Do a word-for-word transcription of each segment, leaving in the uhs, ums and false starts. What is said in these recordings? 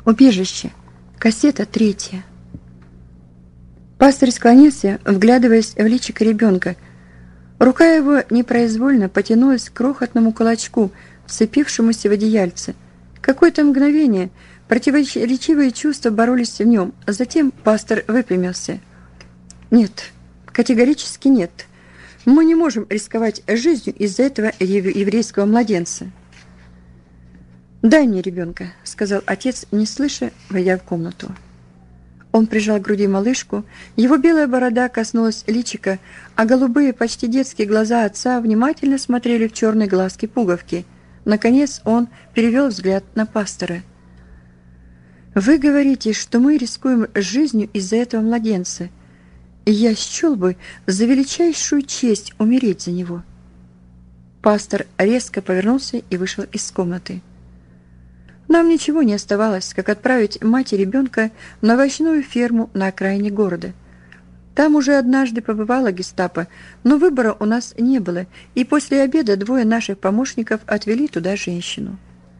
Убежище. Кассета третья. Пастырь склонился, вглядываясь в личико ребенка. Рука его непроизвольно потянулась к крохотному кулачку, вцепившемуся в одеяльце. Какое-то мгновение противоречивые чувства боролись в нем, а затем пастор выпрямился. «Нет, категорически нет. Мы не можем рисковать жизнью из-за этого еврейского младенца». «Дай мне ребенка», — сказал отец, не слыша, войдя в комнату. Он прижал к груди малышку, его белая борода коснулась личика, а голубые, почти детские глаза отца внимательно смотрели в черные глазки-пуговки. Наконец он перевел взгляд на пастора. «Вы говорите, что мы рискуем жизнью из-за этого младенца, и я счел бы за величайшую честь умереть за него». Пастор резко повернулся и вышел из комнаты. Нам ничего не оставалось, как отправить мать и ребенка на овощную ферму на окраине города. Там уже однажды побывала гестапо, но выбора у нас не было, и после обеда двое наших помощников отвели туда женщину.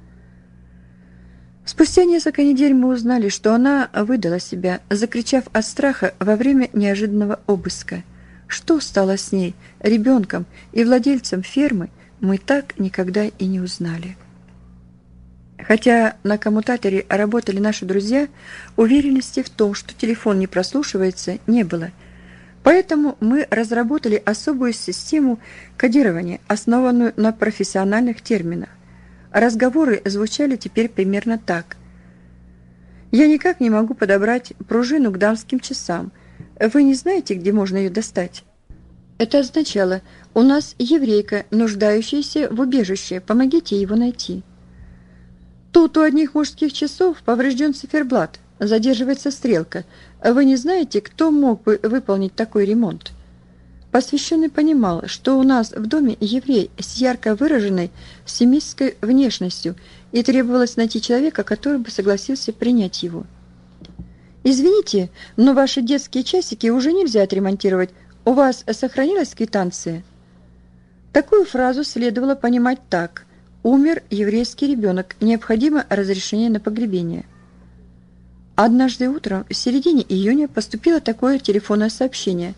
Спустя несколько недель мы узнали, что она выдала себя, закричав от страха во время неожиданного обыска. Что стало с ней, ребенком и владельцем фермы, мы так никогда и не узнали. Хотя на коммутаторе работали наши друзья, уверенности в том, что телефон не прослушивается, не было. Поэтому мы разработали особую систему кодирования, основанную на профессиональных терминах. Разговоры звучали теперь примерно так. «Я никак не могу подобрать пружину к дамским часам. Вы не знаете, где можно ее достать?» Это означало: «У нас еврейка, нуждающаяся в убежище, помогите его найти». Тут у одних мужских часов поврежден циферблат, задерживается стрелка. Вы не знаете, кто мог бы выполнить такой ремонт? Посвященный понимал, что у нас в доме еврей с ярко выраженной семитской внешностью, и требовалось найти человека, который бы согласился принять его. «Извините, но ваши детские часики уже нельзя отремонтировать. У вас сохранилась квитанция?» Такую фразу следовало понимать так: «Умер еврейский ребенок, необходимо разрешение на погребение». Однажды утром, в середине июня, поступило такое телефонное сообщение.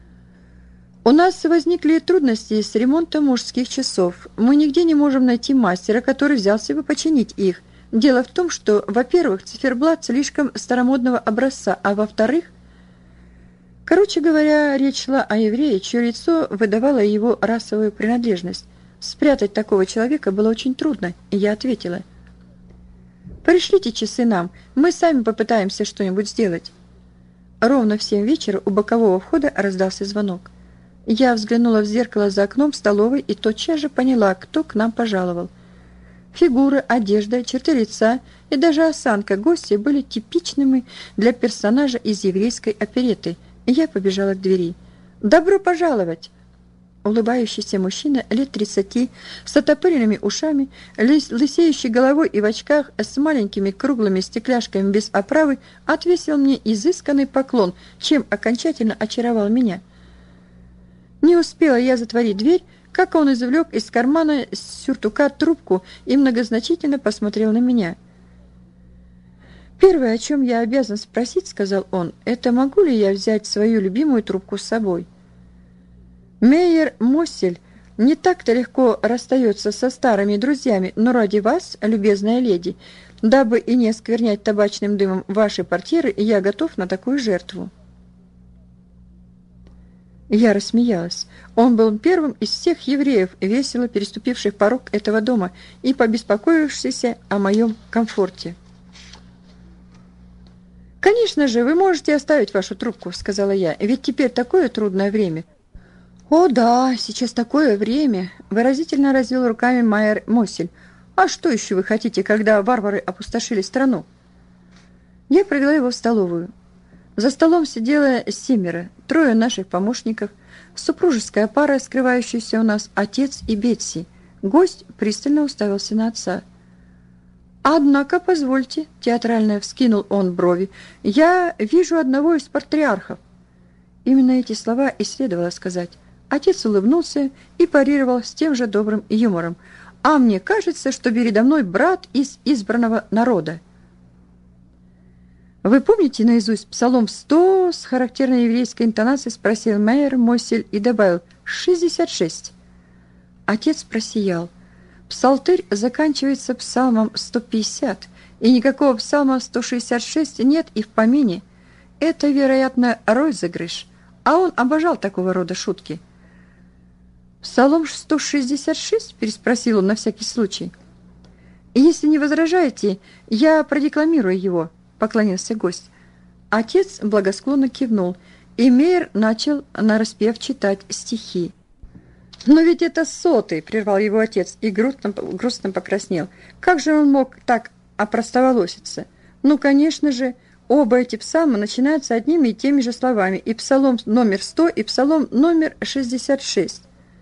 «У нас возникли трудности с ремонтом мужских часов. Мы нигде не можем найти мастера, который взялся бы починить их. Дело в том, что, во-первых, циферблат слишком старомодного образца, а во-вторых...» Короче говоря, речь шла о еврее, чье лицо выдавало его расовую принадлежность. Спрятать такого человека было очень трудно, и я ответила: «Пришлите часы нам, мы сами попытаемся что-нибудь сделать». Ровно в семь вечера у бокового входа раздался звонок. Я взглянула в зеркало за окном столовой и тотчас же поняла, кто к нам пожаловал. Фигура, одежда, черты лица и даже осанка гостя были типичными для персонажа из еврейской оперетты, и я побежала к двери. «Добро пожаловать!» Улыбающийся мужчина лет тридцати, с отопыренными ушами, лысеющей головой и в очках, с маленькими круглыми стекляшками без оправы, отвесил мне изысканный поклон, чем окончательно очаровал меня. Не успела я затворить дверь, как он извлек из кармана сюртука трубку и многозначительно посмотрел на меня. «Первое, о чем я обязан спросить, — сказал он, — это могу ли я взять свою любимую трубку с собой? Мейер Моссель не так-то легко расстается со старыми друзьями, но ради вас, любезная леди, дабы и не осквернять табачным дымом ваши портьеры, я готов на такую жертву». Я рассмеялась. Он был первым из всех евреев, весело переступивших порог этого дома и побеспокоившийся о моем комфорте. «Конечно же, вы можете оставить вашу трубку, — сказала я, — ведь теперь такое трудное время». «О да, сейчас такое время!» — выразительно развел руками Майер Моссель. «А что еще вы хотите, когда варвары опустошили страну?» Я провела его в столовую. За столом сидело семеро, трое наших помощников, супружеская пара, скрывающаяся у нас, отец и Бетси. Гость пристально уставился на отца. «Однако, позвольте, — театрально вскинул он брови, — я вижу одного из патриархов». Именно эти слова и следовало сказать. Отец улыбнулся и парировал с тем же добрым юмором. «А мне кажется, что передо мной брат из избранного народа». «Вы помните наизусть Псалом сто?» с характерной еврейской интонацией спросил Мейер Моссель и добавил «шестьдесят шесть». Отец просиял. Псалтырь заканчивается Псалмом сто пятьдесят, и никакого Псалма сто шестьдесят шесть нет и в помине. Это, вероятно, розыгрыш, а он обожал такого рода шутки. «Псалом сто шестьдесят шесть?» – переспросил он на всякий случай. «Если не возражаете, я продекламирую его», – поклонился гость. Отец благосклонно кивнул, и Мейер начал нараспев читать стихи. «Но ведь это сотый!» – прервал его отец и грустно, грустно покраснел. «Как же он мог так опростоволоситься? Ну, конечно же, оба эти псалма начинаются одними и теми же словами, и псалом номер сто, и псалом номер шестьдесят шесть.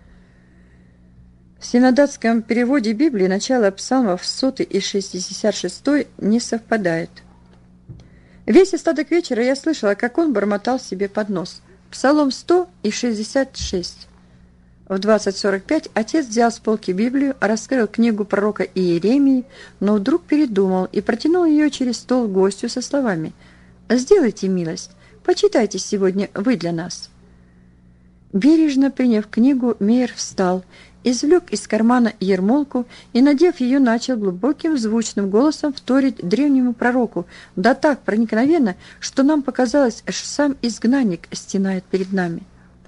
В синодатском переводе Библии начало псалмов сотый и шестьдесят шестой не совпадает. Весь остаток вечера я слышала, как он бормотал себе под нос. Псалом сто и шестьдесят шесть. В двадцать сорок пять отец взял с полки Библию, раскрыл книгу пророка Иеремии, но вдруг передумал и протянул ее через стол гостю со словами: «Сделайте милость, почитайте сегодня вы для нас». Бережно приняв книгу, Мейер встал, извлек из кармана ермолку и, надев ее, начал глубоким звучным голосом вторить древнему пророку, да так проникновенно, что нам показалось, что сам изгнанник стенает перед нами.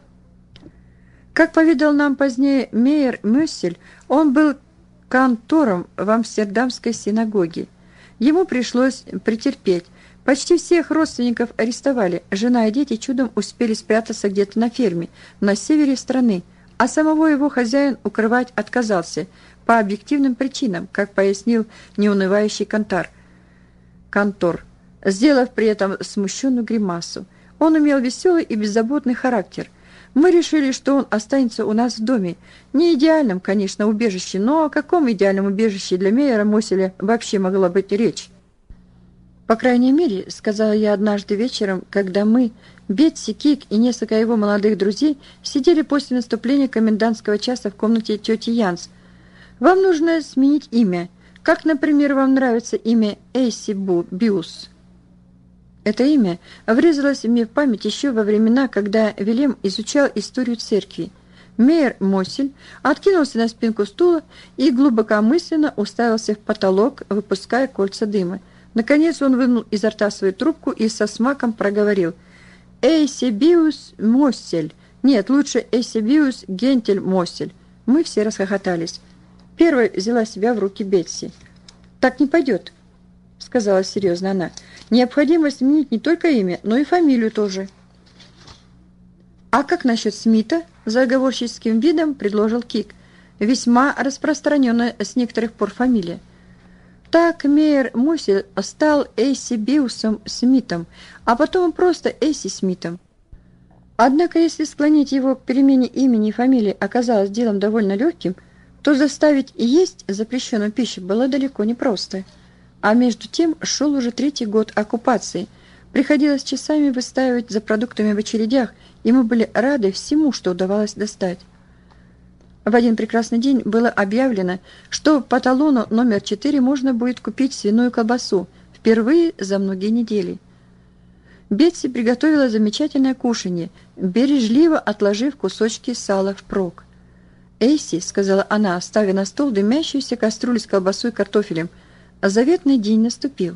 Как поведал нам позднее Мейер Моссель, он был кантором в Амстердамской синагоге. Ему пришлось претерпеть. Почти всех родственников арестовали, жена и дети чудом успели спрятаться где-то на ферме, на севере страны, а самого его хозяин укрывать отказался по объективным причинам, как пояснил неунывающий кантор, кантор, сделав при этом смущенную гримасу. Он имел веселый и беззаботный характер. Мы решили, что он останется у нас в доме. Не идеальном, конечно, убежище, но о каком идеальном убежище для Мейера Мосселя вообще могла быть речь? «По крайней мере, — сказала я однажды вечером, когда мы, Бетси, Кик и несколько его молодых друзей, сидели после наступления комендантского часа в комнате тети Янс, — вам нужно сменить имя. Как, например, вам нравится имя Эйси Биус?» Это имя врезалось мне в память еще во времена, когда Вилем изучал историю церкви. Мейер Моссель откинулся на спинку стула и глубокомысленно уставился в потолок, выпуская кольца дыма. Наконец он вынул изо рта свою трубку и со смаком проговорил: «Эйсебиус Моссель». Нет, лучше Эйсебиус Гентель Моссель. Мы все расхохотались. Первой взяла себя в руки Бетси. «Так не пойдет», — сказала серьезно она. «Необходимо сменить не только имя, но и фамилию тоже». «А как насчет Смита?» — заговорческим видом предложил Кик. «Весьма распространенная с некоторых пор фамилия». Так Мейер Моссель стал Эйсебиусом Смитом, а потом просто Эйси Смитом. Однако, если склонить его к перемене имени и фамилии оказалось делом довольно легким, то заставить есть запрещенную пищу было далеко не просто. А между тем шел уже третий год оккупации. Приходилось часами выстаивать за продуктами в очередях, и мы были рады всему, что удавалось достать. В один прекрасный день было объявлено, что по талону номер четыре можно будет купить свиную колбасу впервые за многие недели. Бетси приготовила замечательное кушанье, бережливо отложив кусочки сала впрок. «Эйси», — сказала она, ставя на стол дымящуюся кастрюлю с колбасой и картофелем, — «заветный день наступил».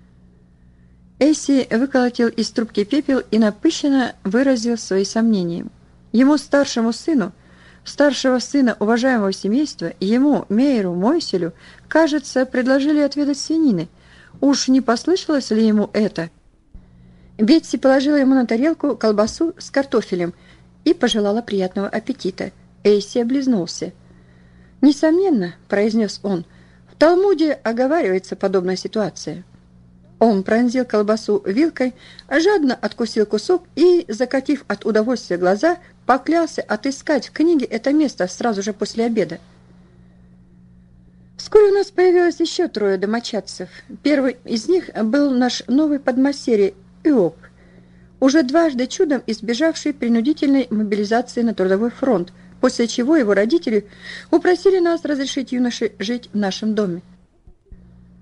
Эйси выколотил из трубки пепел и напыщенно выразил свои сомнения. Ему, старшему сыну, старшего сына уважаемого семейства, ему, Мейеру Мосселю, кажется, предложили отведать свинины. Уж не послышалось ли ему это? Бетси положила ему на тарелку колбасу с картофелем и пожелала приятного аппетита. Эйси облизнулся. «Несомненно, — произнес он, — в Талмуде оговаривается подобная ситуация». Он пронзил колбасу вилкой, жадно откусил кусок и, закатив от удовольствия глаза, поклялся отыскать в книге это место сразу же после обеда. Вскоре у нас появилось еще трое домочадцев. Первый из них был наш новый подмастерье Иоп, уже дважды чудом избежавший принудительной мобилизации на трудовой фронт, после чего его родители упросили нас разрешить юноше жить в нашем доме.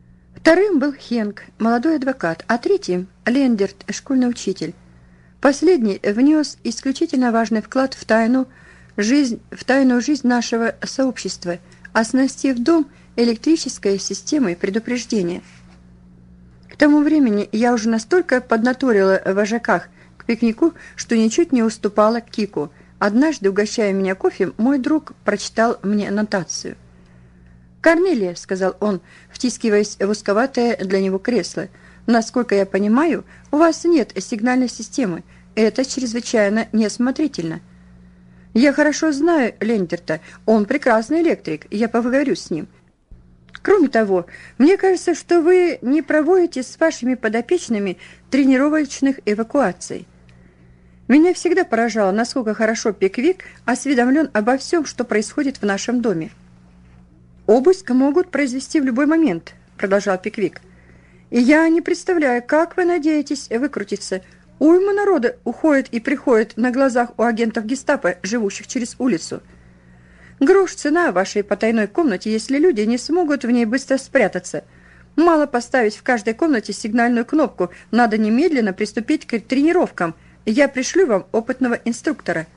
Вторым был Хенк, молодой адвокат, а третьим – Лендерт, школьный учитель. Последний внес исключительно важный вклад в тайну жизнь, в тайную жизнь нашего сообщества, оснастив дом электрической системой предупреждения. К тому времени я уже настолько поднаторила в вожаках к пикнику, что ничуть не уступала Кику. Однажды, угощая меня кофе, мой друг прочитал мне аннотацию. «Корнелия», — сказал он, втискиваясь в узковатое для него кресло, — «насколько я понимаю, у вас нет сигнальной системы. Это чрезвычайно неосмотрительно». «Я хорошо знаю Лендерта. Он прекрасный электрик. Я поговорю с ним. Кроме того, мне кажется, что вы не проводите с вашими подопечными тренировочных эвакуаций». Меня всегда поражало, насколько хорошо Пиквик осведомлен обо всем, что происходит в нашем доме. «Обыск могут произвести в любой момент», — продолжал Пиквик. «И я не представляю, как вы надеетесь выкрутиться. Уйма народа уходит и приходит на глазах у агентов гестапо, живущих через улицу. Грош цена вашей потайной комнате, если люди не смогут в ней быстро спрятаться. Мало поставить в каждой комнате сигнальную кнопку, надо немедленно приступить к тренировкам. Я пришлю вам опытного инструктора».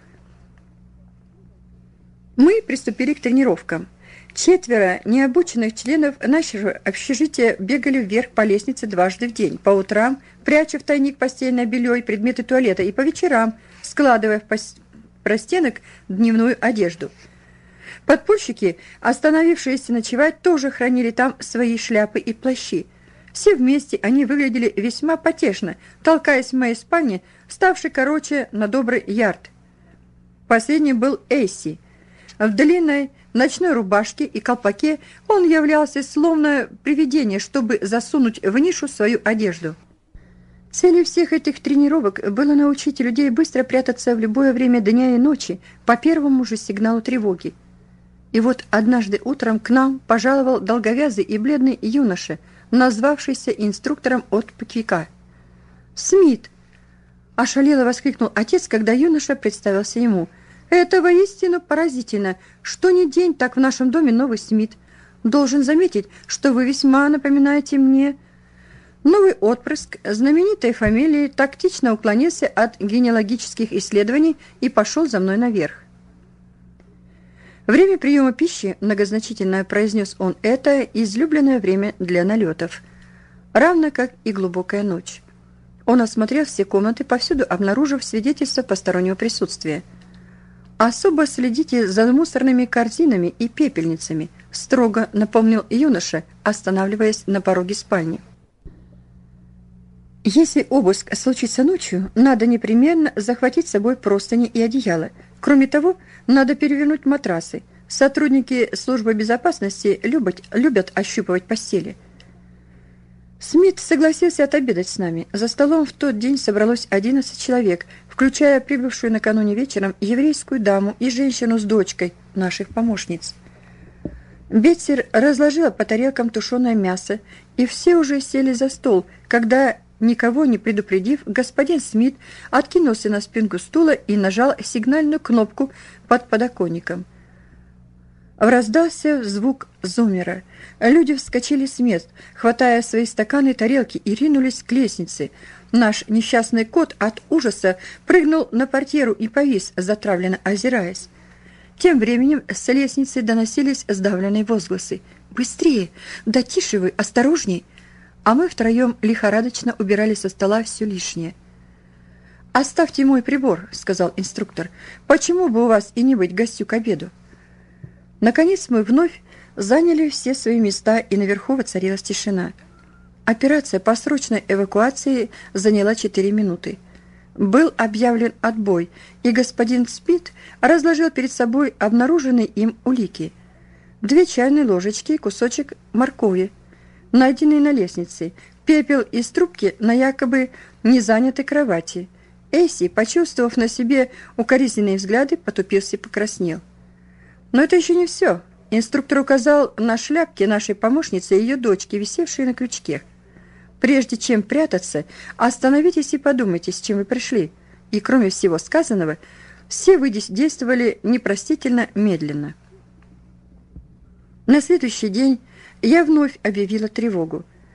Мы приступили к тренировкам. Четверо необученных членов нашего общежития бегали вверх по лестнице дважды в день, по утрам, пряча в тайник постельное белье и предметы туалета, и по вечерам, складывая в простенок дневную одежду. Подпольщики, остановившиеся ночевать, тоже хранили там свои шляпы и плащи. Все вместе они выглядели весьма потешно, толкаясь в моей спальне, ставшей короче на добрый ярд. Последний был Эйси. В длинной ночной рубашке и колпаке он являлся словно привидение, чтобы засунуть в нишу свою одежду. Целью всех этих тренировок было научить людей быстро прятаться в любое время дня и ночи по первому же сигналу тревоги. И вот однажды утром к нам пожаловал долговязый и бледный юноша, назвавшийся инструктором от Пиквика. «Смит!» – ошалело воскликнул отец, когда юноша представился ему. «Это воистину поразительно, что ни день, так в нашем доме новый Смит. Должен заметить, что вы весьма напоминаете мне». Новый отпрыск знаменитой фамилии тактично уклонился от генеалогических исследований и пошел за мной наверх. «Время приема пищи, — многозначительно произнес он, — это излюбленное время для налетов, равно как и глубокая ночь». Он осмотрел все комнаты, повсюду обнаружив свидетельство постороннего присутствия. «Особо следите за мусорными корзинами и пепельницами», — строго напомнил юноша, останавливаясь на пороге спальни. «Если обыск случится ночью, надо непременно захватить с собой простыни и одеяло. Кроме того, надо перевернуть матрасы. Сотрудники службы безопасности любят, любят ощупывать постели». Смит согласился отобедать с нами. За столом в тот день собралось одиннадцать человек, включая прибывшую накануне вечером еврейскую даму и женщину с дочкой, наших помощниц. Бетсер разложила по тарелкам тушеное мясо, и все уже сели за стол, когда, никого не предупредив, господин Смит откинулся на спинку стула и нажал сигнальную кнопку под подоконником. Раздался звук зуммера. Люди вскочили с мест, хватая свои стаканы и тарелки, и ринулись к лестнице. Наш несчастный кот от ужаса прыгнул на портьеру и повис, затравленно озираясь. Тем временем с лестницы доносились сдавленные возгласы. «Быстрее! Да тише вы! Осторожней!» А мы втроем лихорадочно убирали со стола все лишнее. «Оставьте мой прибор», — сказал инструктор. «Почему бы у вас и не быть гостю к обеду?» Наконец мы вновь заняли все свои места, и наверху воцарилась тишина. Операция по срочной эвакуации заняла четыре минуты. Был объявлен отбой, и господин Смит разложил перед собой обнаруженные им улики. Две чайные ложечки и кусочек моркови, найденные на лестнице, пепел из трубки на якобы незанятой кровати. Эйси, почувствовав на себе укоризненные взгляды, потупился и покраснел. Но это еще не все. Инструктор указал на шляпки нашей помощницы и ее дочки, висевшие на крючке. «Прежде чем прятаться, остановитесь и подумайте, с чем вы пришли». И, кроме всего сказанного, все вы действовали непростительно медленно. На следующий день я вновь объявила тревогу.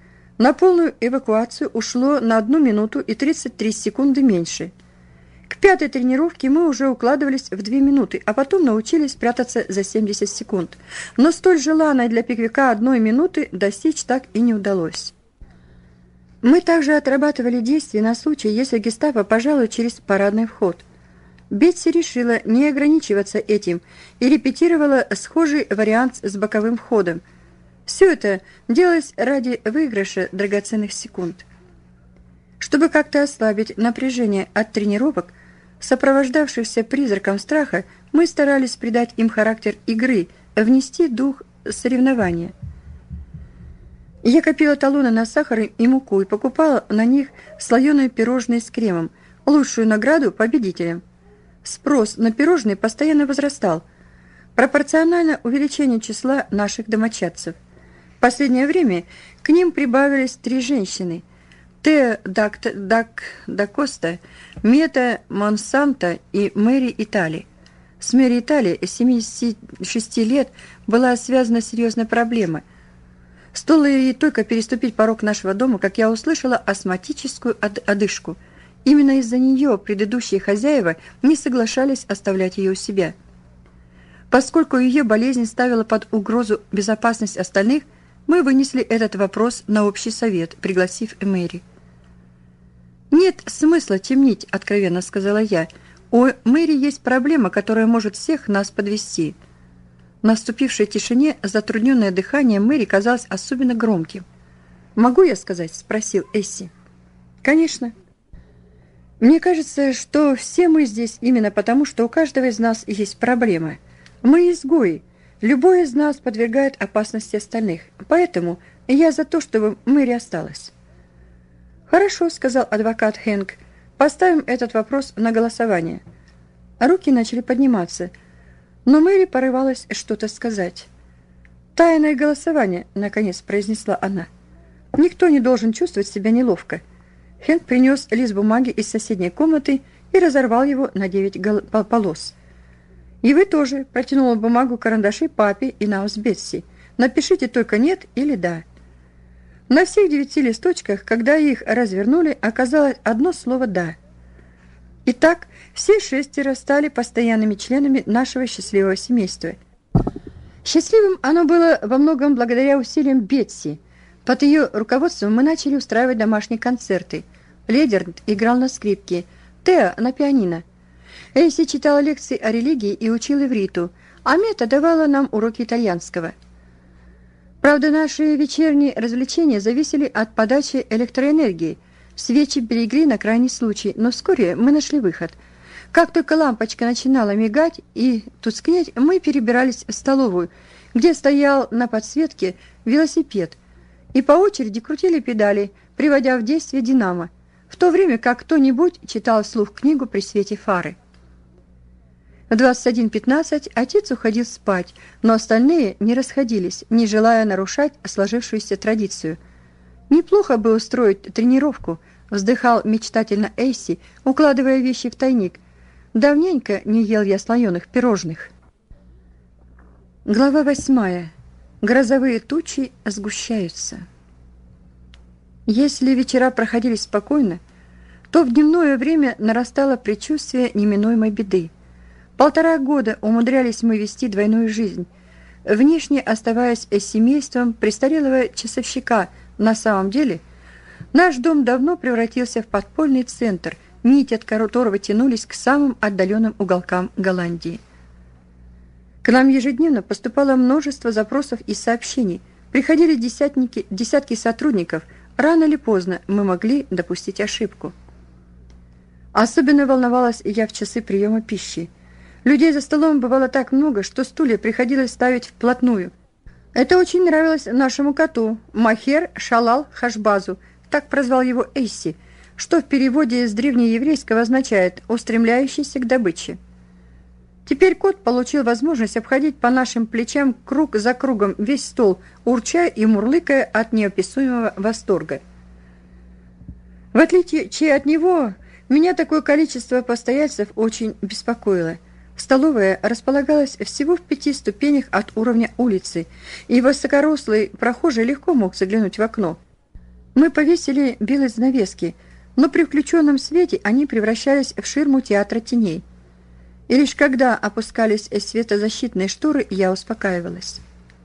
На полную эвакуацию ушло на одну минуту и тридцать три секунды меньше. К пятой тренировке мы уже укладывались в две минуты, а потом научились прятаться за семьдесят секунд. Но столь желанной для Пиквика одной минуты достичь так и не удалось. Мы также отрабатывали действия на случай, если гестапо пожалует через парадный вход. Бетси решила не ограничиваться этим и репетировала схожий вариант с боковым входом. Все это делалось ради выигрыша драгоценных секунд. Чтобы как-то ослабить напряжение от тренировок, сопровождавшихся призраком страха, мы старались придать им характер игры, внести дух соревнования. Я копила талоны на сахар и муку и покупала на них слоеные пирожные с кремом, лучшую награду победителям. Спрос на пирожные постоянно возрастал, пропорционально увеличению числа наших домочадцев. В последнее время к ним прибавились три женщины – Тео Дак, Дак, Дакоста, Мета Монсанто и Мэри Итали. С Мэри Итали, семидесяти шести лет, была связана серьезная проблема. Стоило ей только переступить порог нашего дома, как я услышала астматическую одышку. Именно из-за нее предыдущие хозяева не соглашались оставлять ее у себя. Поскольку ее болезнь ставила под угрозу безопасность остальных, мы вынесли этот вопрос на общий совет, пригласив Мэри. «Нет смысла темнить», — откровенно сказала я. «У Мэри есть проблема, которая может всех нас подвести». В наступившей тишине затрудненное дыхание Мэри казалось особенно громким. «Могу я сказать?» — спросил Эсси. «Конечно. Мне кажется, что все мы здесь именно потому, что у каждого из нас есть проблема. Мы изгои. Любой из нас подвергает опасности остальных. Поэтому я за то, чтобы Мэри осталась». «Хорошо», — сказал адвокат Хэнк. «Поставим этот вопрос на голосование». Руки начали подниматься, но Мэри порывалась что-то сказать. «Тайное голосование», — наконец произнесла она. «Никто не должен чувствовать себя неловко». Хэнк принес лист бумаги из соседней комнаты и разорвал его на девять полос. «И вы тоже», — протянула бумагу карандаши папе и Наус Бетси. «Напишите только «нет» или «да». На всех девяти листочках, когда их развернули, оказалось одно слово «да». Итак, все шестеро стали постоянными членами нашего счастливого семейства. Счастливым оно было во многом благодаря усилиям Бетси. Под ее руководством мы начали устраивать домашние концерты. Ледерт играл на скрипке, Тео на пианино. Эйси читала лекции о религии и учил ивриту, а Мета давала нам уроки итальянского. Правда, наши вечерние развлечения зависели от подачи электроэнергии. Свечи берегли на крайний случай, но вскоре мы нашли выход. Как только лампочка начинала мигать и тускнеть, мы перебирались в столовую, где стоял на подсветке велосипед, и по очереди крутили педали, приводя в действие динамо, в то время как кто-нибудь читал вслух книгу при свете фары. В двадцать один пятнадцать отец уходил спать, но остальные не расходились, не желая нарушать сложившуюся традицию. «Неплохо бы устроить тренировку», — вздыхал мечтательно Эйси, укладывая вещи в тайник. «Давненько не ел я слоеных пирожных». Глава восьмая. Грозовые тучи сгущаются. Если вечера проходили спокойно, то в дневное время нарастало предчувствие неминуемой беды. Полтора года умудрялись мы вести двойную жизнь, внешне оставаясь семейством престарелого часовщика. На самом деле, наш дом давно превратился в подпольный центр, нити от которого тянулись к самым отдаленным уголкам Голландии. К нам ежедневно поступало множество запросов и сообщений, приходили десятники, десятки сотрудников, рано или поздно мы могли допустить ошибку. Особенно волновалась я в часы приема пищи. Людей за столом бывало так много, что стулья приходилось ставить вплотную. Это очень нравилось нашему коту, Махер Шалал Хашбазу, так прозвал его Эйси, что в переводе с древнееврейского означает «устремляющийся к добыче». Теперь кот получил возможность обходить по нашим плечам круг за кругом весь стол, урча и мурлыкая от неописуемого восторга. В отличие от него, меня такое количество постояльцев очень беспокоило. Столовая располагалась всего в пяти ступенях от уровня улицы, и высокорослый прохожий легко мог заглянуть в окно. Мы повесили белые занавески, но при включенном свете они превращались в ширму театра теней. И лишь когда опускались светозащитные шторы, я успокаивалась.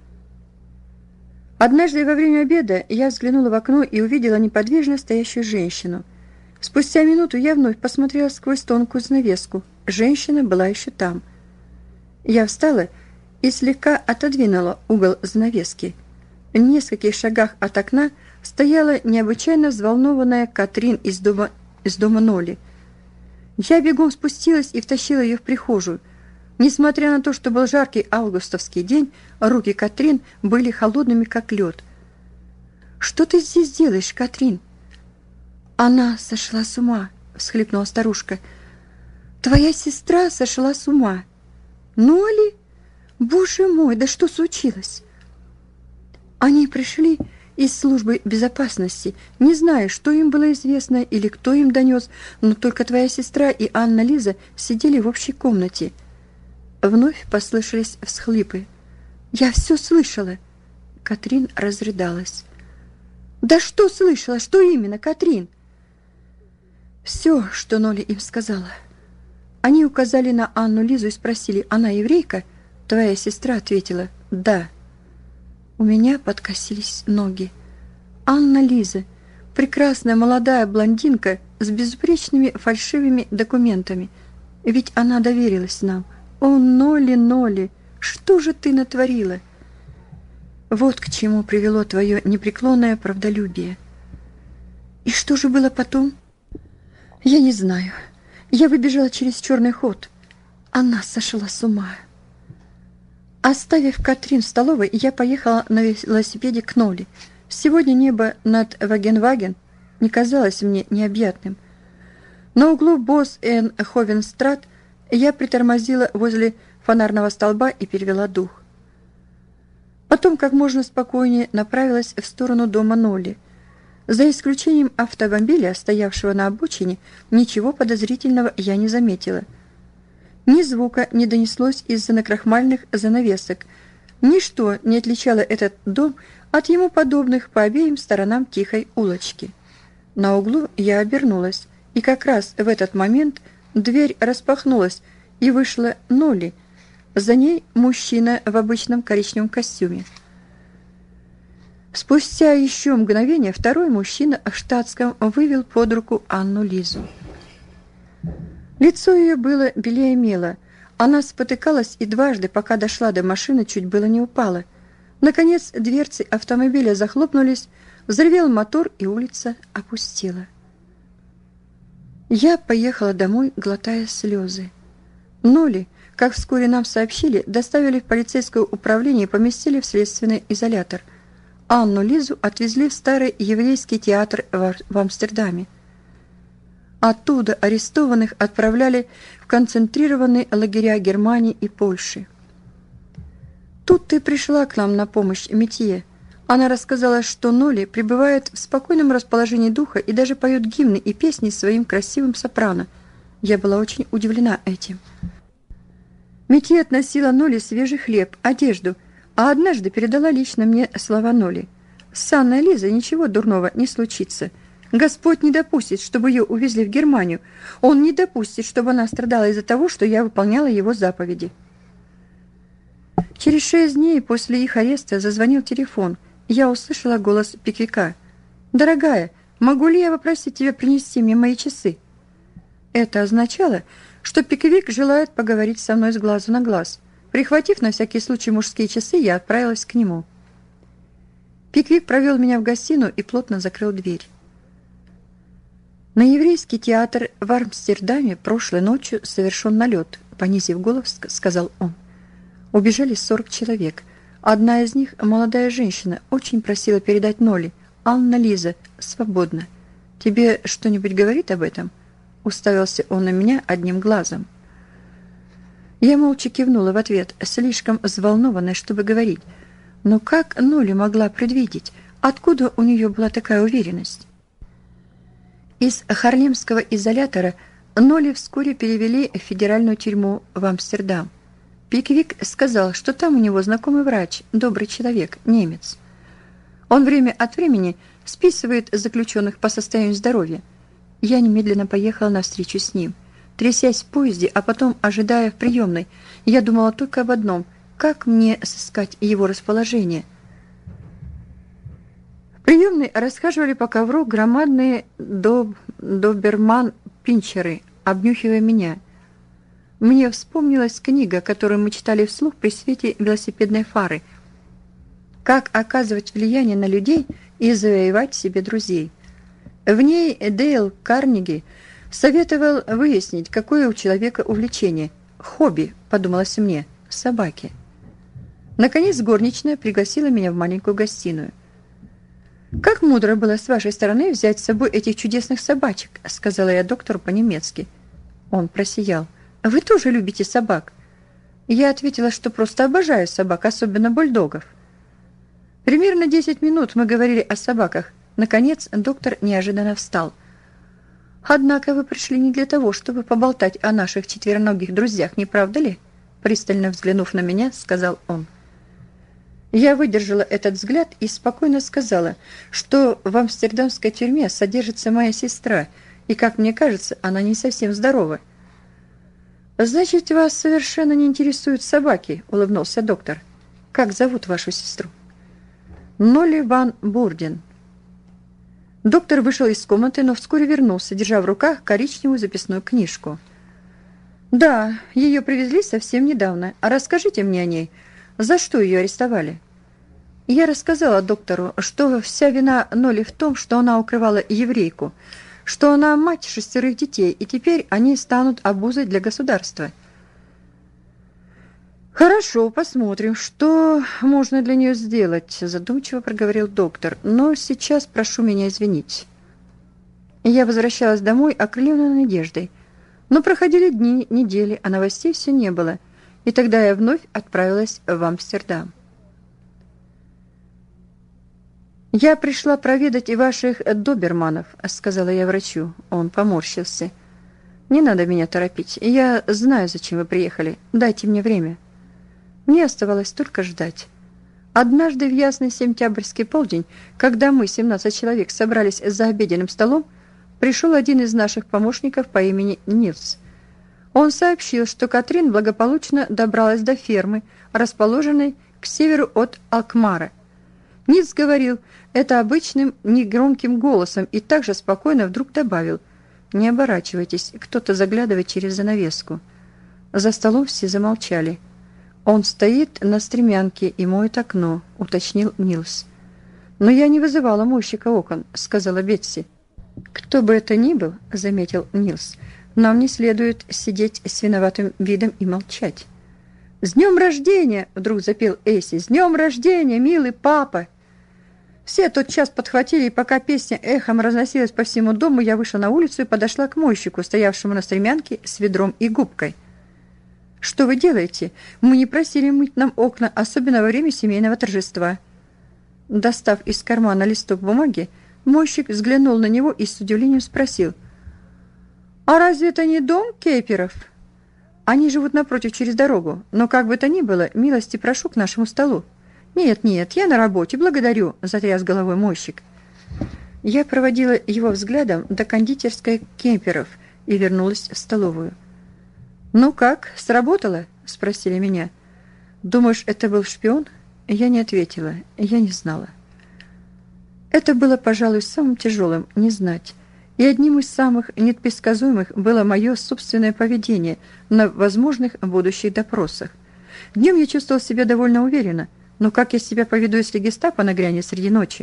Однажды во время обеда я взглянула в окно и увидела неподвижно стоящую женщину. Спустя минуту я вновь посмотрела сквозь тонкую занавеску. Женщина была еще там. Я встала и слегка отодвинула угол занавески. В нескольких шагах от окна стояла необычайно взволнованная Катрин из дома, из дома Ноли. Я бегом спустилась и втащила ее в прихожую. Несмотря на то, что был жаркий августовский день, руки Катрин были холодными, как лед. «Что ты здесь делаешь, Катрин?» «Она сошла с ума», — всхлипнула старушка. «Твоя сестра сошла с ума». «Ноли? Боже мой, да что случилось?» «Они пришли из службы безопасности. Не знаю, что им было известно или кто им донес, но только твоя сестра и Анна-Лиза сидели в общей комнате». Вновь послышались всхлипы. «Я все слышала!» Катрин разрыдалась. «Да что слышала? Что именно, Катрин?» «Все, что Ноли им сказала». Они указали на Анну-Лизу и спросили: «Она еврейка?» Твоя сестра ответила: «Да». У меня подкосились ноги. Анна-Лиза, прекрасная молодая блондинка с безупречными фальшивыми документами. Ведь она доверилась нам. О, Ноли, Ноли, что же ты натворила? Вот к чему привело твое непреклонное правдолюбие. И что же было потом? Я не знаю. Я выбежала через черный ход. Она сошла с ума. Оставив Катрин в столовой, я поехала на велосипеде к Ноли. Сегодня небо над Вагенваген не казалось мне необъятным. На углу Босс энд Ховенстрат я притормозила возле фонарного столба и перевела дух. Потом как можно спокойнее направилась в сторону дома Ноли. За исключением автомобиля, стоявшего на обочине, ничего подозрительного я не заметила. Ни звука не донеслось из-за накрахмальных занавесок. Ничто не отличало этот дом от ему подобных по обеим сторонам тихой улочки. На углу я обернулась, и как раз в этот момент дверь распахнулась, и вышла Ноли. За ней мужчина в обычном коричневом костюме. Спустя еще мгновение второй мужчина в штатском вывел под руку Анну-Лизу. Лицо ее было белее мела. Она спотыкалась и дважды, пока дошла до машины, чуть было не упала. Наконец дверцы автомобиля захлопнулись, взревел мотор, и улица опустела. Я поехала домой, глотая слезы. Ноли, как вскоре нам сообщили, доставили в полицейское управление и поместили в следственный изолятор. Анну-Лизу отвезли в старый еврейский театр в Амстердаме. Оттуда арестованных отправляли в концентрированные лагеря Германии и Польши. Тут ты пришла к нам на помощь, Метье. Она рассказала, что Ноли пребывает в спокойном расположении духа и даже поет гимны и песни своим красивым сопрано. Я была очень удивлена этим. Метье относила Ноли свежий хлеб, одежду, а однажды передала лично мне слова Ноли. С Анной Лизой ничего дурного не случится. Господь не допустит, чтобы ее увезли в Германию. Он не допустит, чтобы она страдала из-за того, что я выполняла его заповеди. Через шесть дней после их ареста зазвонил телефон. Я услышала голос Пиквика. «Дорогая, могу ли я попросить тебя принести мне мои часы?» Это означало, что Пиквик желает поговорить со мной с глазу на глаз. Прихватив на всякий случай мужские часы, я отправилась к нему. Пиквик провел меня в гостиную и плотно закрыл дверь. На еврейский театр в Амстердаме прошлой ночью совершен налет, понизив голос, сказал он. Убежали сорок человек. Одна из них, молодая женщина, очень просила передать Ноли. Анна-Лиза, свободна. Тебе что-нибудь говорит об этом? Уставился он на меня одним глазом. Я молча кивнула в ответ, слишком взволнованная, чтобы говорить. Но как Ноли могла предвидеть? Откуда у нее была такая уверенность? Из харлемского изолятора Ноли вскоре перевели в федеральную тюрьму в Амстердам. Пиквик сказал, что там у него знакомый врач, добрый человек, немец. Он время от времени списывает заключенных по состоянию здоровья. Я немедленно поехала навстречу с ним. Трясясь в поезде, а потом ожидая в приемной, я думала только об одном – как мне сыскать его расположение. В приемной расхаживали по ковру громадные доб... доберман-пинчеры, обнюхивая меня. Мне вспомнилась книга, которую мы читали вслух при свете велосипедной фары «Как оказывать влияние на людей и завоевать себе друзей». В ней Дейл Карнеги советовал выяснить, какое у человека увлечение. Хобби, подумалось мне, собаки. Наконец горничная пригласила меня в маленькую гостиную. «Как мудро было с вашей стороны взять с собой этих чудесных собачек», сказала я доктору по-немецки. Он просиял. «Вы тоже любите собак?» Я ответила, что просто обожаю собак, особенно бульдогов. Примерно десять минут мы говорили о собаках. Наконец доктор неожиданно встал. «Однако вы пришли не для того, чтобы поболтать о наших четвероногих друзьях, не правда ли?» Пристально взглянув на меня, сказал он. Я выдержала этот взгляд и спокойно сказала, что в амстердамской тюрьме содержится моя сестра, и, как мне кажется, она не совсем здорова. «Значит, вас совершенно не интересуют собаки», — улыбнулся доктор. «Как зовут вашу сестру?» «Нолли ван Бурден». Доктор вышел из комнаты, но вскоре вернулся, держа в руках коричневую записную книжку. «Да, ее привезли совсем недавно. А расскажите мне о ней. За что ее арестовали?» Я рассказала доктору, что вся вина Нолли в том, что она укрывала еврейку, что она мать шестерых детей, и теперь они станут обузой для государства. «Хорошо, посмотрим, что можно для нее сделать», задумчиво проговорил доктор. «Но сейчас прошу меня извинить». Я возвращалась домой, окрыленной надеждой. Но проходили дни, недели, а новостей все не было. И тогда я вновь отправилась в Амстердам. «Я пришла проведать и ваших доберманов», — сказала я врачу. Он поморщился. «Не надо меня торопить. Я знаю, зачем вы приехали. Дайте мне время». Мне оставалось только ждать. Однажды в ясный сентябрьский полдень, когда мы, семнадцать человек, собрались за обеденным столом, пришел один из наших помощников по имени Нильс. Он сообщил, что Катрин благополучно добралась до фермы, расположенной к северу от Алкмара. Нильс говорил это обычным негромким голосом и также спокойно вдруг добавил: «Не оборачивайтесь, кто-то заглядывает через занавеску». За столом все замолчали. «Он стоит на стремянке и моет окно», — уточнил Нильс. «Но я не вызывала мойщика окон», — сказала Бетси. «Кто бы это ни был», — заметил Нильс, — «нам не следует сидеть с виноватым видом и молчать». «С днем рождения!» — вдруг запел Эйси. «С днем рождения, милый папа!» Все тотчас подхватили, и пока песня эхом разносилась по всему дому, я вышла на улицу и подошла к мойщику, стоявшему на стремянке с ведром и губкой. «Что вы делаете? Мы не просили мыть нам окна, особенно во время семейного торжества». Достав из кармана листок бумаги, мойщик взглянул на него и с удивлением спросил: «А разве это не дом Кейперов?» «Они живут напротив, через дорогу, но как бы то ни было, милости прошу к нашему столу». «Нет, нет, я на работе, благодарю», — затряс головой мойщик. Я проводила его взглядом до кондитерской Кейперов и вернулась в столовую. «Ну как, сработало?» — спросили меня. «Думаешь, это был шпион?» Я не ответила, я не знала. Это было, пожалуй, самым тяжелым — не знать. И одним из самых непредсказуемых было мое собственное поведение на возможных будущих допросах. Днем я чувствовал себя довольно уверенно, но как я себя поведу, если гестапо нагрянет среди ночи?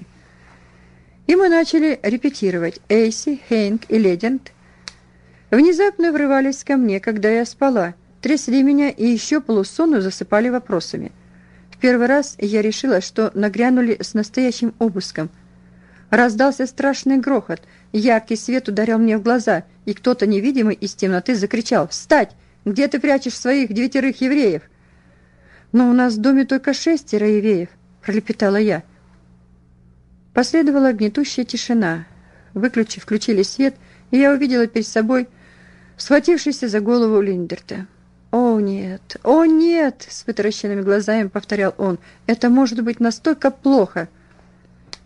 И мы начали репетировать. Эйси, Хейнк и Ледент внезапно врывались ко мне, когда я спала, трясли меня и еще полусонную засыпали вопросами. В первый раз я решила, что нагрянули с настоящим обыском. Раздался страшный грохот, яркий свет ударил мне в глаза, и кто-то невидимый из темноты закричал: «Встать! Где ты прячешь своих девятерых евреев?» «Но у нас в доме только шестеро евреев», — пролепетала я. Последовала гнетущая тишина. Выключив, включили свет, и я увидела перед собой схватившийся за голову Линдерта. «О, нет! О, нет!» — с вытаращенными глазами повторял он. «Это может быть настолько плохо!»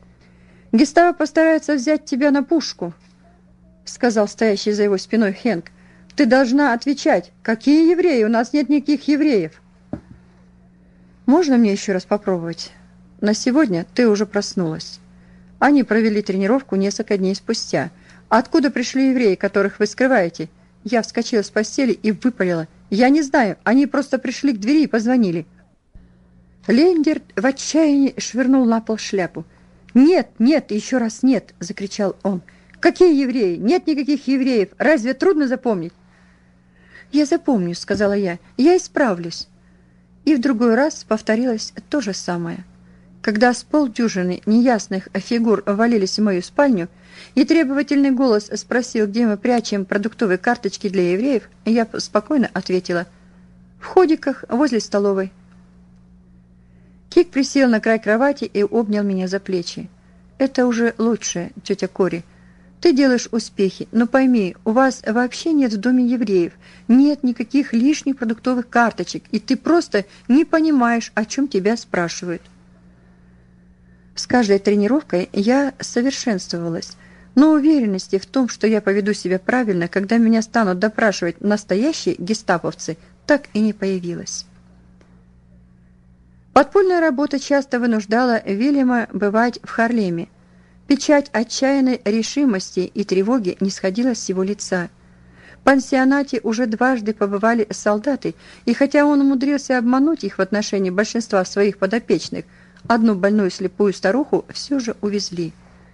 «Гестапо постарается взять тебя на пушку», — сказал стоящий за его спиной Хенк. «Ты должна отвечать. Какие евреи? У нас нет никаких евреев». «Можно мне еще раз попробовать? На сегодня ты уже проснулась». Они провели тренировку несколько дней спустя. «Откуда пришли евреи, которых вы скрываете?» Я вскочила с постели и выпалила. «Я не знаю, они просто пришли к двери и позвонили». Лейндерт в отчаянии швырнул на пол шляпу. «Нет, нет, еще раз нет!» – закричал он. «Какие евреи? Нет никаких евреев! Разве трудно запомнить?» «Я запомню», – сказала я. «Я исправлюсь». И в другой раз повторилось то же самое. Когда с полдюжины неясных фигур валились в мою спальню, и требовательный голос спросил, где мы прячем продуктовые карточки для евреев, я спокойно ответила: «В ходиках возле столовой». Кик присел на край кровати и обнял меня за плечи. «Это уже лучше, тетя Кори. Ты делаешь успехи, но пойми, у вас вообще нет в доме евреев, нет никаких лишних продуктовых карточек, и ты просто не понимаешь, о чем тебя спрашивают». С каждой тренировкой я совершенствовалась, но уверенности в том, что я поведу себя правильно, когда меня станут допрашивать настоящие гестаповцы, так и не появилась. Подпольная работа часто вынуждала Вильяма бывать в Харлеме. Печать отчаянной решимости и тревоги не сходила с его лица. В пансионате уже дважды побывали солдаты, и хотя он умудрился обмануть их в отношении большинства своих подопечных, одну больную слепую старуху все же увезли.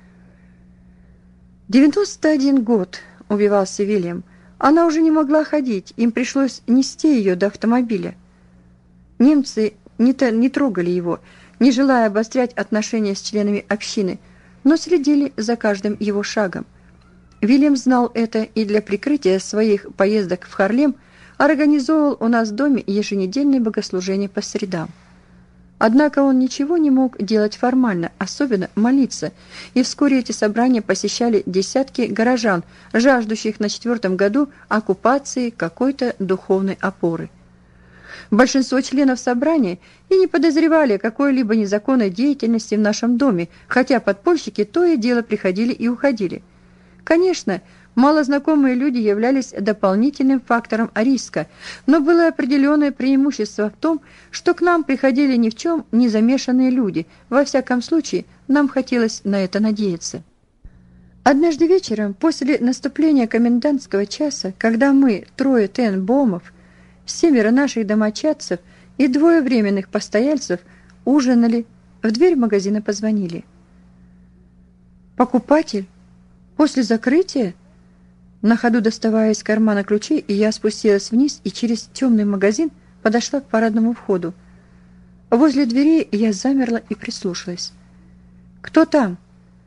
девяносто один год убивался Вильям. Она уже не могла ходить, им пришлось нести ее до автомобиля. Немцы не, то, не трогали его, не желая обострять отношения с членами общины, но следили за каждым его шагом. Вильям знал это и для прикрытия своих поездок в Харлем организовывал у нас в доме еженедельные богослужения по средам. Однако он ничего не мог делать формально, особенно молиться, и вскоре эти собрания посещали десятки горожан, жаждущих на четвертом году оккупации какой-то духовной опоры. Большинство членов собрания и не подозревали о какой-либо незаконной деятельности в нашем доме, хотя подпольщики то и дело приходили и уходили. Конечно, малознакомые люди являлись дополнительным фактором риска, но было определенное преимущество в том, что к нам приходили ни в чем не замешанные люди. Во всяком случае, нам хотелось на это надеяться. Однажды вечером, после наступления комендантского часа, когда мы, трое Тенбоумов, семеро наших домочадцев и двое временных постояльцев ужинали, в дверь магазина позвонили. «Покупатель? После закрытия?» На ходу доставая из кармана ключи, и я спустилась вниз и через темный магазин подошла к парадному входу. Возле двери я замерла и прислушалась. «Кто там?»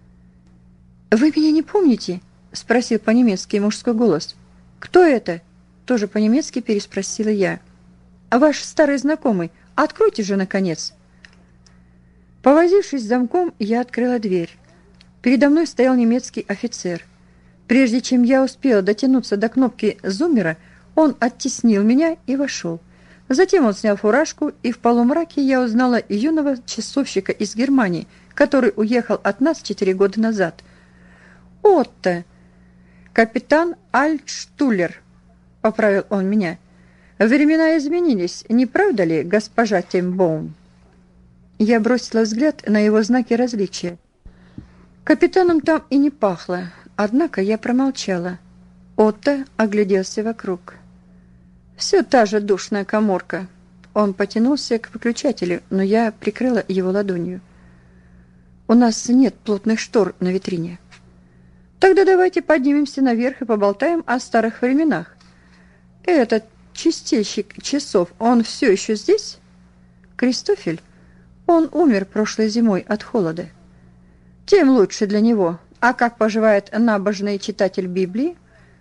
«Вы меня не помните?» — спросил по-немецки мужской голос. «Кто это?» — тоже по-немецки переспросила я. «Ваш старый знакомый. Откройте же, наконец!» Повозившись с замком, я открыла дверь. Передо мной стоял немецкий офицер. Прежде чем я успела дотянуться до кнопки зуммера, он оттеснил меня и вошел. Затем он снял фуражку, и в полумраке я узнала юного часовщика из Германии, который уехал от нас четыре года назад. «Отто! Капитан Альтштулер!» — поправил он меня. «Времена изменились, не правда ли, госпожа Тенбоум?» Я бросила взгляд на его знаки различия. Капитаном там и не пахло, однако я промолчала. Отто огляделся вокруг. «Все та же душная каморка». Он потянулся к выключателю, но я прикрыла его ладонью. «У нас нет плотных штор на витрине». «Тогда давайте поднимемся наверх и поболтаем о старых временах. Этот чистильщик часов, он все еще здесь?» «Кристофель? Он умер прошлой зимой от холода». «Тем лучше для него. А как поживает набожный читатель Библии?»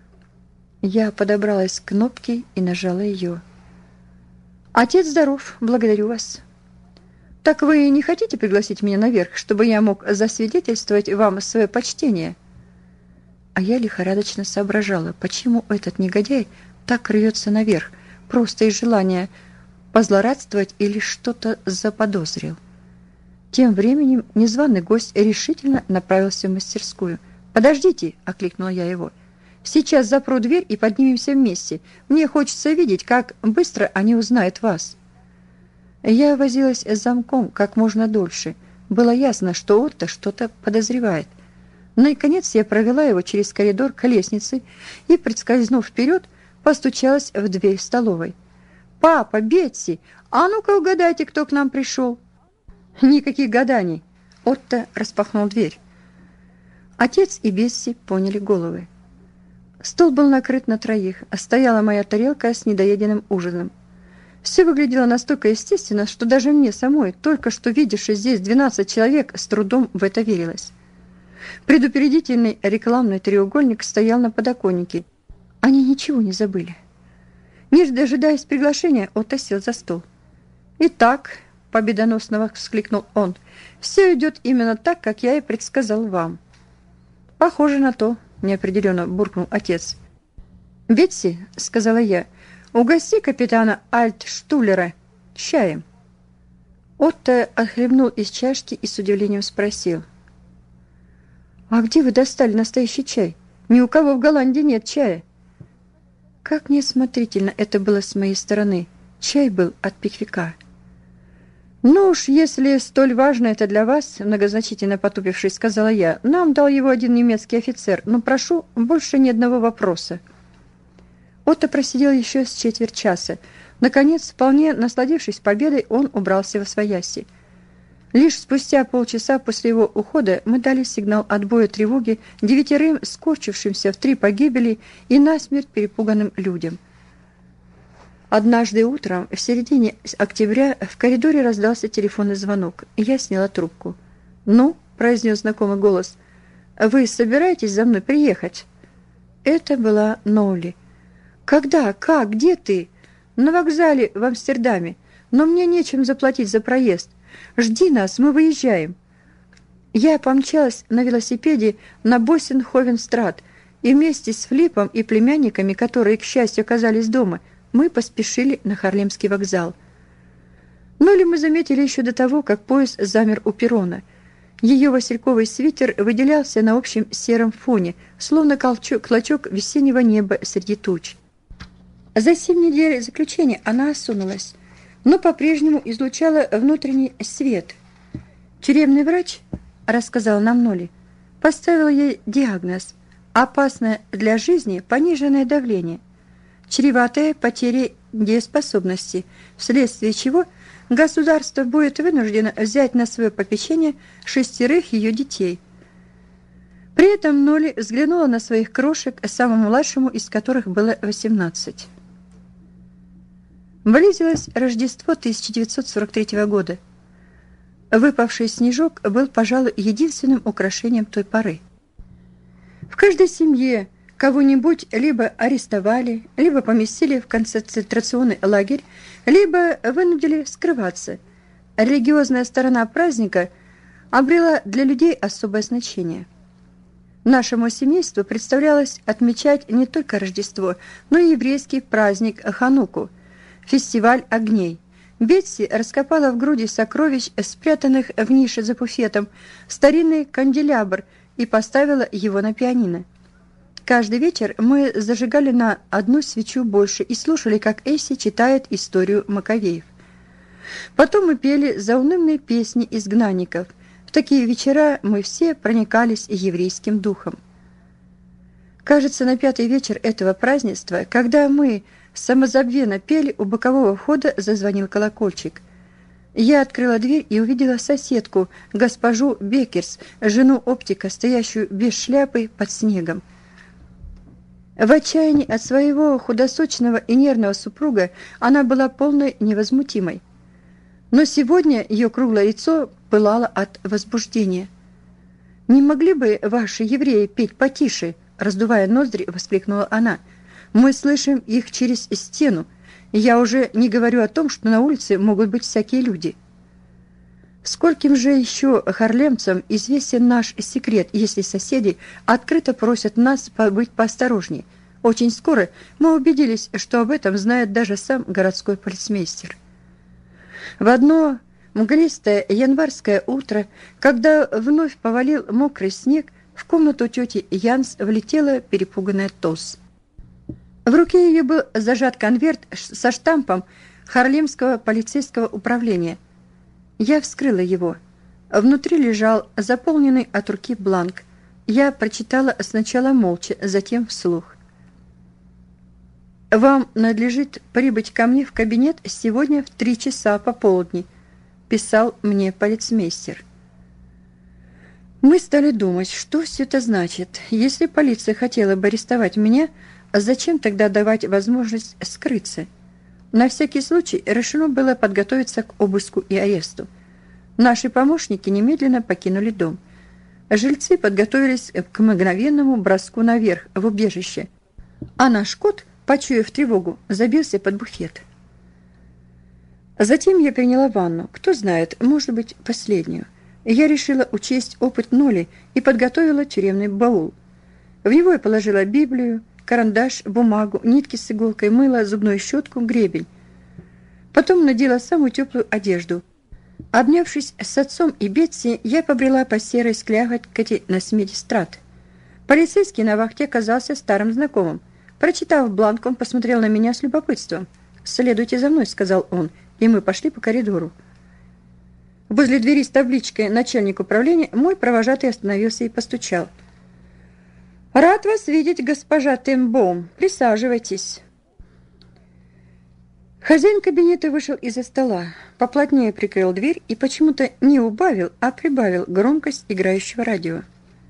Я подобралась к кнопке и нажала ее. «Отец здоров, благодарю вас». «Так вы не хотите пригласить меня наверх, чтобы я мог засвидетельствовать вам свое почтение?» А я лихорадочно соображала, почему этот негодяй так рвется наверх, просто из желания позлорадствовать или что-то заподозрил. Тем временем незваный гость решительно направился в мастерскую. «Подождите!» – окликнула я его. «Сейчас запру дверь и поднимемся вместе. Мне хочется видеть, как быстро они узнают вас». Я возилась с замком как можно дольше. Было ясно, что Отто что-то подозревает. Наконец я провела его через коридор к лестнице и, проскользнув вперед, постучалась в дверь столовой. «Папа, Бетси, а ну-ка угадайте, кто к нам пришел!» «Никаких гаданий!» Отто распахнул дверь. Отец и Бетси поняли головы. Стол был накрыт на троих, а стояла моя тарелка с недоеденным ужином. Все выглядело настолько естественно, что даже мне самой, только что видевшей здесь двенадцать человек, с трудом в это верилось. Предупредительный рекламный треугольник стоял на подоконнике. Они ничего не забыли. Не дожидаясь приглашения, Отто сел за стол. «Итак», — победоносно вскликнул он, — «все идет именно так, как я и предсказал вам». «Похоже на то», — неопределенно буркнул отец. «Бетси», — сказала я, — «угости капитана Альтштулера чаем». Отто отхлебнул из чашки и с удивлением спросил: «А где вы достали настоящий чай? Ни у кого в Голландии нет чая». Как неосмотрительно это было с моей стороны. Чай был от Пиквика. «Ну уж, если столь важно это для вас, — многозначительно потупившись, сказала я, — нам дал его один немецкий офицер, но прошу, больше ни одного вопроса». Отто просидел еще с четверть часа. Наконец, вполне насладившись победой, он убрался восвояси. Лишь спустя полчаса после его ухода мы дали сигнал отбоя тревоги девятерым скорчившимся в три погибели и насмерть перепуганным людям. Однажды утром, в середине октября, в коридоре раздался телефонный звонок, и я сняла трубку. «Ну», — произнес знакомый голос, — «вы собираетесь за мной приехать?» Это была Ноули. «Когда? Как? Где ты?» «На вокзале в Амстердаме, но мне нечем заплатить за проезд. Жди нас, мы выезжаем». Я помчалась на велосипеде на Боссенховенстрат, и вместе с Флипом и племянниками, которые, к счастью, оказались дома, мы поспешили на Харлемский вокзал. Ноли мы заметили еще до того, как поезд замер у перрона. Ее васильковый свитер выделялся на общем сером фоне, словно клочок, клочок весеннего неба среди туч. За семь недель заключения она осунулась, но по-прежнему излучала внутренний свет. Тюремный врач, рассказал нам Ноли, поставил ей диагноз: опасное для жизни пониженное давление, чреватое потерей дееспособности, вследствие чего государство будет вынуждено взять на свое попечение шестерых ее детей. При этом Ноли взглянула на своих крошек, самому младшему из которых было восемнадцать. Близилось Рождество тысяча девятьсот сорок третьего года. Выпавший снежок был, пожалуй, единственным украшением той поры. В каждой семье кого-нибудь либо арестовали, либо поместили в концентрационный лагерь, либо вынудили скрываться. Религиозная сторона праздника обрела для людей особое значение. Нашему семейству представлялось отмечать не только Рождество, но и еврейский праздник Хануку, фестиваль огней. Бетси раскопала в груди сокровищ, спрятанных в нише за буфетом, старинный канделябр и поставила его на пианино. Каждый вечер мы зажигали на одну свечу больше и слушали, как Эсси читает историю Маковеев. Потом мы пели заунывные песни изгнанников. В такие вечера мы все проникались еврейским духом. Кажется, на пятый вечер этого празднества, когда мы самозабвенно пели, у бокового входа зазвонил колокольчик. Я открыла дверь и увидела соседку, госпожу Беккерс, жену оптика, стоящую без шляпы под снегом. В отчаянии от своего худосочного и нервного супруга она была полной невозмутимой. Но сегодня ее круглое лицо пылало от возбуждения. «Не могли бы ваши евреи петь потише?» — раздувая ноздри, воскликнула она. «Мы слышим их через стену. Я уже не говорю о том, что на улице могут быть всякие люди». Скольким же еще харлемцам известен наш секрет, если соседи открыто просят нас быть поосторожнее? Очень скоро мы убедились, что об этом знает даже сам городской полицмейстер. В одно мглистое январское утро, когда вновь повалил мокрый снег, в комнату тети Янс влетела перепуганная Тосс. В руке ее был зажат конверт со штампом Харлемского полицейского управления. Я вскрыла его. Внутри лежал заполненный от руки бланк. Я прочитала сначала молча, затем вслух. «Вам надлежит прибыть ко мне в кабинет сегодня в три часа пополудни», писал мне полицмейстер. Мы стали думать, что все это значит. Если полиция хотела бы арестовать меня, зачем тогда давать возможность скрыться? На всякий случай решено было подготовиться к обыску и аресту. Наши помощники немедленно покинули дом. Жильцы подготовились к мгновенному броску наверх, в убежище, а наш кот, почуяв тревогу, забился под буфет. Затем я приняла ванну, кто знает, может быть, последнюю. Я решила учесть опыт Ноли и подготовила тюремный баул. В него я положила Библию, карандаш, бумагу, нитки с иголкой, мыло, зубную щетку, гребень. Потом надела самую теплую одежду. Обнявшись с отцом и Бетси, я побрела по серой скляготи на смеди Страт. Полицейский на вахте оказался старым знакомым. Прочитав бланк, он посмотрел на меня с любопытством. «Следуйте за мной», — сказал он, и мы пошли по коридору. Возле двери с табличкой «Начальник управления» мой провожатый остановился и постучал. «Рад вас видеть, госпожа Тембом. Присаживайтесь». Хозяин кабинета вышел из-за стола, поплотнее прикрыл дверь и почему-то не убавил, а прибавил громкость играющего радио.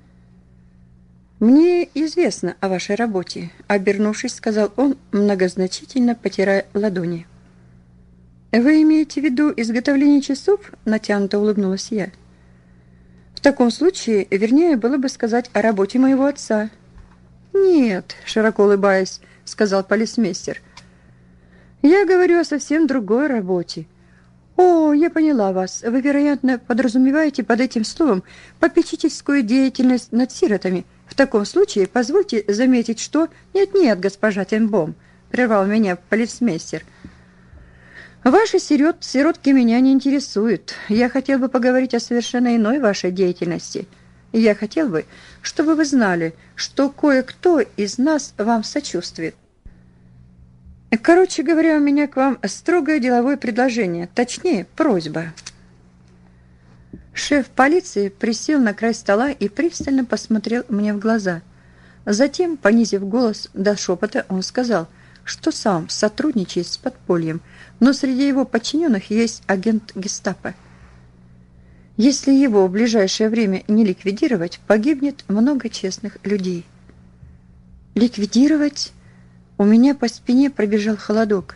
«Мне известно о вашей работе», — обернувшись, сказал он, многозначительно потирая ладони. «Вы имеете в виду изготовление часов?» — натянуто улыбнулась я. «В таком случае, вернее, было бы сказать о работе моего отца». «Нет», — широко улыбаясь, сказал полицмейстер. «Я говорю о совсем другой работе». «О, я поняла вас. Вы, вероятно, подразумеваете под этим словом попечительскую деятельность над сиротами. В таком случае позвольте заметить, что...» «Нет-нет, госпожа Тенбом», — прервал меня полицмейстер. «Ваши сирот, сиротки меня не интересуют. Я хотел бы поговорить о совершенно иной вашей деятельности. Я хотел бы, чтобы вы знали, что кое-кто из нас вам сочувствует. Короче говоря, у меня к вам строгое деловое предложение, точнее, просьба». Шеф полиции присел на край стола и пристально посмотрел мне в глаза. Затем, понизив голос до шепота, он сказал, что сам сотрудничает с подпольем, но среди его подчиненных есть агент гестапо. Если его в ближайшее время не ликвидировать, погибнет много честных людей. Ликвидировать? У меня по спине пробежал холодок.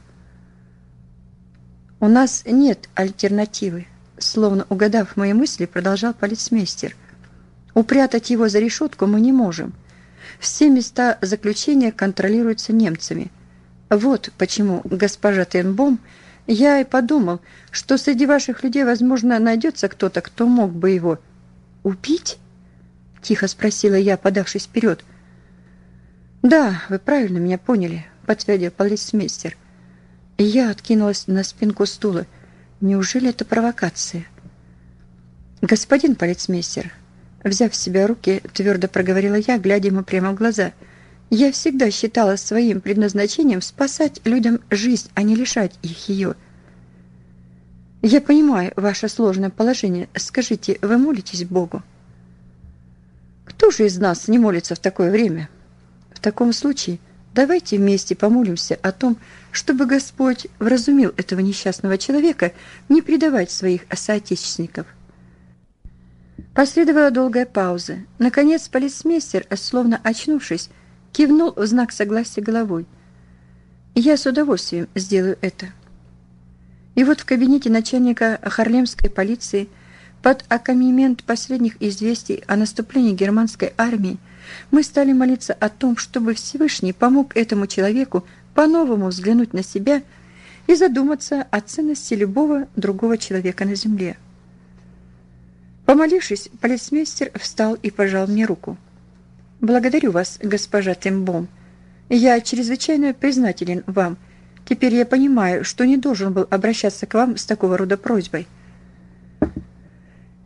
У нас нет альтернативы, словно угадав мои мысли, продолжал полицмейстер. Упрятать его за решетку мы не можем. Все места заключения контролируются немцами. Вот почему, госпожа Тенбом, я и подумал, что среди ваших людей, возможно, найдется кто-то, кто мог бы его убить? Тихо спросила я, подавшись вперед. Да, вы правильно меня поняли, подтвердил полицмейстер. И я откинулась на спинку стула. Неужели это провокация? Господин полицмейстер, взяв в себя руки, твердо проговорила я, глядя ему прямо в глаза. Я всегда считала своим предназначением спасать людям жизнь, а не лишать их ее. Я понимаю ваше сложное положение. Скажите, вы молитесь Богу? Кто же из нас не молится в такое время? В таком случае давайте вместе помолимся о том, чтобы Господь вразумил этого несчастного человека не предавать своих соотечественников. Последовала долгая пауза. Наконец полицмейстер, словно очнувшись, кивнул в знак согласия головой. «Я с удовольствием сделаю это». И вот в кабинете начальника Харлемской полиции под аккомпанемент последних известий о наступлении германской армии мы стали молиться о том, чтобы Всевышний помог этому человеку по-новому взглянуть на себя и задуматься о ценности любого другого человека на земле. Помолившись, полицмейстер встал и пожал мне руку. «Благодарю вас, госпожа Тембом. Я чрезвычайно признателен вам. Теперь я понимаю, что не должен был обращаться к вам с такого рода просьбой».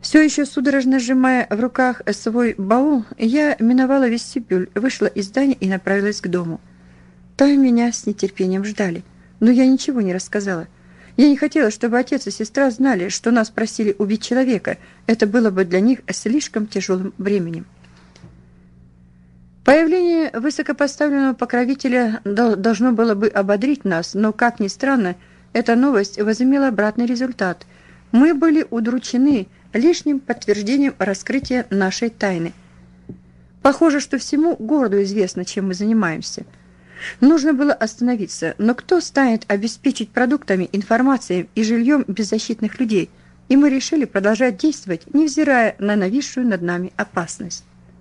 Все еще судорожно сжимая в руках свой баул, я миновала вестибюль, вышла из здания и направилась к дому. Там меня с нетерпением ждали, но я ничего не рассказала. Я не хотела, чтобы отец и сестра знали, что нас просили убить человека. Это было бы для них слишком тяжелым бременем. Появление высокопоставленного покровителя должно было бы ободрить нас, но, как ни странно, эта новость возымела обратный результат. Мы были удручены лишним подтверждением раскрытия нашей тайны. Похоже, что всему городу известно, чем мы занимаемся. Нужно было остановиться, но кто станет обеспечить продуктами, информацией и жильем беззащитных людей? И мы решили продолжать действовать, невзирая на нависшую над нами опасность.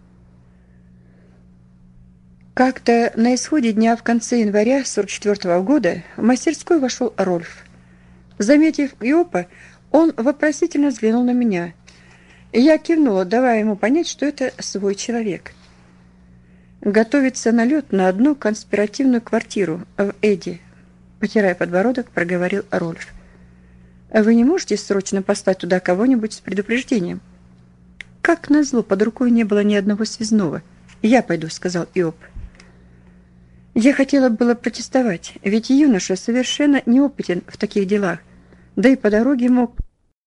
Как-то на исходе дня в конце января сорок четвёртого года в мастерскую вошел Рольф. Заметив Иопа, он вопросительно взглянул на меня. Я кивнула, давая ему понять, что это свой человек. «Готовится налет на одну конспиративную квартиру в Эдди», потирая подбородок, проговорил Рольф. «Вы не можете срочно послать туда кого-нибудь с предупреждением?» «Как назло, под рукой не было ни одного связного. Я пойду», — сказал Иоп. Я хотела было протестовать, ведь юноша совершенно неопытен в таких делах, да и по дороге мог